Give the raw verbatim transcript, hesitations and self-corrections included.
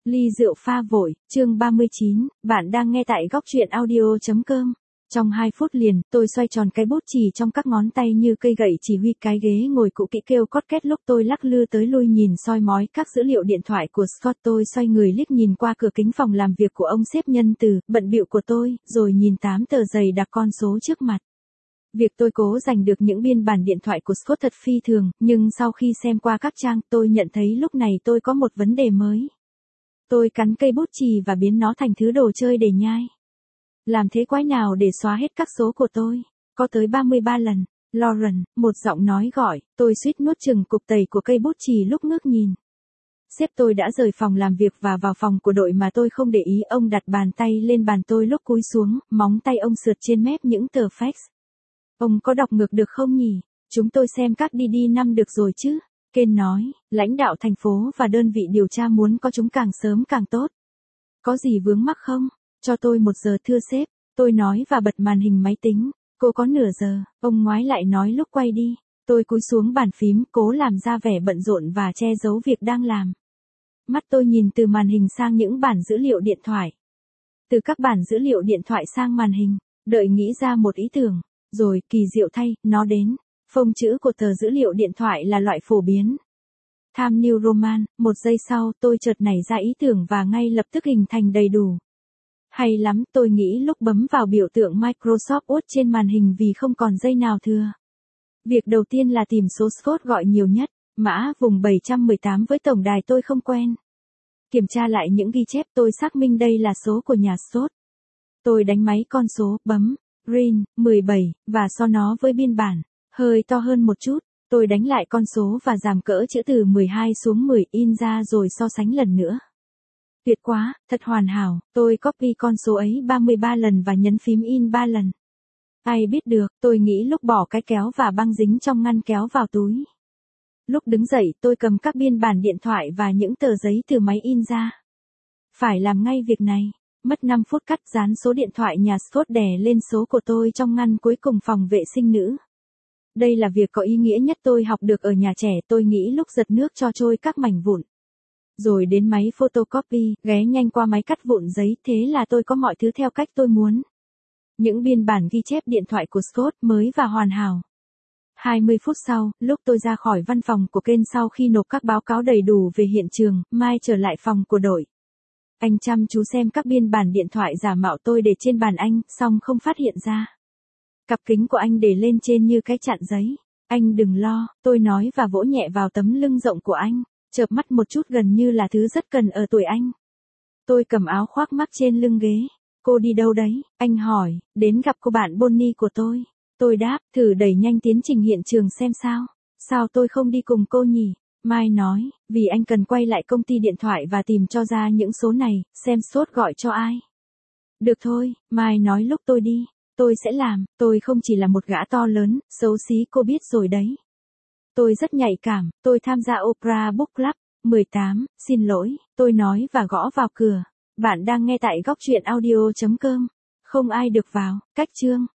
Ly rượu pha vội, chương ba mươi chín, bạn đang nghe tại góc truyện audio.com. Trong hai phút liền, tôi xoay tròn cái bút chì trong các ngón tay như cây gậy chỉ huy cái ghế ngồi cũ kỹ kêu cót két lúc tôi lắc lư tới lui nhìn soi mói các dữ liệu điện thoại của Scott. Tôi xoay người liếc nhìn qua cửa kính phòng làm việc của ông sếp nhân từ, bận bịu của tôi, rồi nhìn tám tờ giày đặc con số trước mặt. Việc tôi cố giành được những biên bản điện thoại của Scott thật phi thường, nhưng sau khi xem qua các trang, tôi nhận thấy lúc này tôi có một vấn đề mới. Tôi cắn cây bút chì và biến nó thành thứ đồ chơi để nhai. Làm thế quái nào để xóa hết các số của tôi? Có tới ba mươi ba lần. Lauren, một giọng nói gọi, tôi suýt nuốt chừng cục tẩy của cây bút chì lúc ngước nhìn. Sếp tôi đã rời phòng làm việc và vào phòng của đội mà tôi không để ý. Ông đặt bàn tay lên bàn tôi lúc cúi xuống, móng tay ông sượt trên mép những tờ fax. Ông có đọc ngược được không nhỉ? Chúng tôi xem các đê đê năm được rồi chứ? Ken nói, lãnh đạo thành phố và đơn vị điều tra muốn có chúng càng sớm càng tốt. Có gì vướng mắc không? Cho tôi một giờ thưa sếp, tôi nói và bật màn hình máy tính. Cô có nửa giờ, ông ngoái lại nói lúc quay đi. Tôi cúi xuống bàn phím, cố làm ra vẻ bận rộn và che giấu việc đang làm. Mắt tôi nhìn từ màn hình sang những bản dữ liệu điện thoại. Từ các bản dữ liệu điện thoại sang màn hình, đợi nghĩ ra một ý tưởng. Rồi, kỳ diệu thay, nó đến. Phông chữ của tờ dữ liệu điện thoại là loại phổ biến. Time New Roman, một giây sau tôi chợt nảy ra ý tưởng và ngay lập tức hình thành đầy đủ. Hay lắm, tôi nghĩ lúc bấm vào biểu tượng Microsoft Word trên màn hình vì không còn giây nào thừa. Việc đầu tiên là tìm số Scott gọi nhiều nhất, mã vùng bảy trăm mười tám với tổng đài tôi không quen. Kiểm tra lại những ghi chép tôi xác minh đây là số của nhà Scott. Tôi đánh máy con số, bấm. Rin, mười bảy, và so nó với biên bản, hơi to hơn một chút, tôi đánh lại con số và giảm cỡ chữ từ mười hai xuống mười in ra rồi so sánh lần nữa. Tuyệt quá, thật hoàn hảo, tôi copy con số ấy ba mươi ba lần và nhấn phím in ba lần. Ai biết được, tôi nghĩ lúc bỏ cái kéo và băng dính trong ngăn kéo vào túi. Lúc đứng dậy tôi cầm các biên bản điện thoại và những tờ giấy từ máy in ra. Phải làm ngay việc này. Mất năm phút cắt dán số điện thoại nhà Scott đè lên số của tôi trong ngăn cuối cùng phòng vệ sinh nữ. Đây là việc có ý nghĩa nhất tôi học được ở nhà trẻ, tôi nghĩ lúc giật nước cho trôi các mảnh vụn. Rồi đến máy photocopy, ghé nhanh qua máy cắt vụn giấy, thế là tôi có mọi thứ theo cách tôi muốn. Những biên bản ghi chép điện thoại của Scott mới và hoàn hảo. hai mươi phút sau, lúc tôi ra khỏi văn phòng của Ken sau khi nộp các báo cáo đầy đủ về hiện trường, Mai trở lại phòng của đội. Anh chăm chú xem các biên bản điện thoại giả mạo tôi để trên bàn anh, xong không phát hiện ra. Cặp kính của anh để lên trên như cái chặn giấy. Anh đừng lo, tôi nói và vỗ nhẹ vào tấm lưng rộng của anh, chợp mắt một chút gần như là thứ rất cần ở tuổi anh. Tôi cầm áo khoác mắc trên lưng ghế. Cô đi đâu đấy? Anh hỏi, đến gặp cô bạn Bonnie của tôi. Tôi đáp, thử đẩy nhanh tiến trình hiện trường xem sao. Sao tôi không đi cùng cô nhỉ? Mai nói, vì anh cần quay lại công ty điện thoại và tìm cho ra những số này, xem Scott gọi cho ai. Được thôi, Mai nói lúc tôi đi, tôi sẽ làm, tôi không chỉ là một gã to lớn, xấu xí cô biết rồi đấy. Tôi rất nhạy cảm, tôi tham gia Opera Book Club, mười tám, xin lỗi, tôi nói và gõ vào cửa. Bạn đang nghe tại góc truyện audio.com. Không ai được vào, cách chương.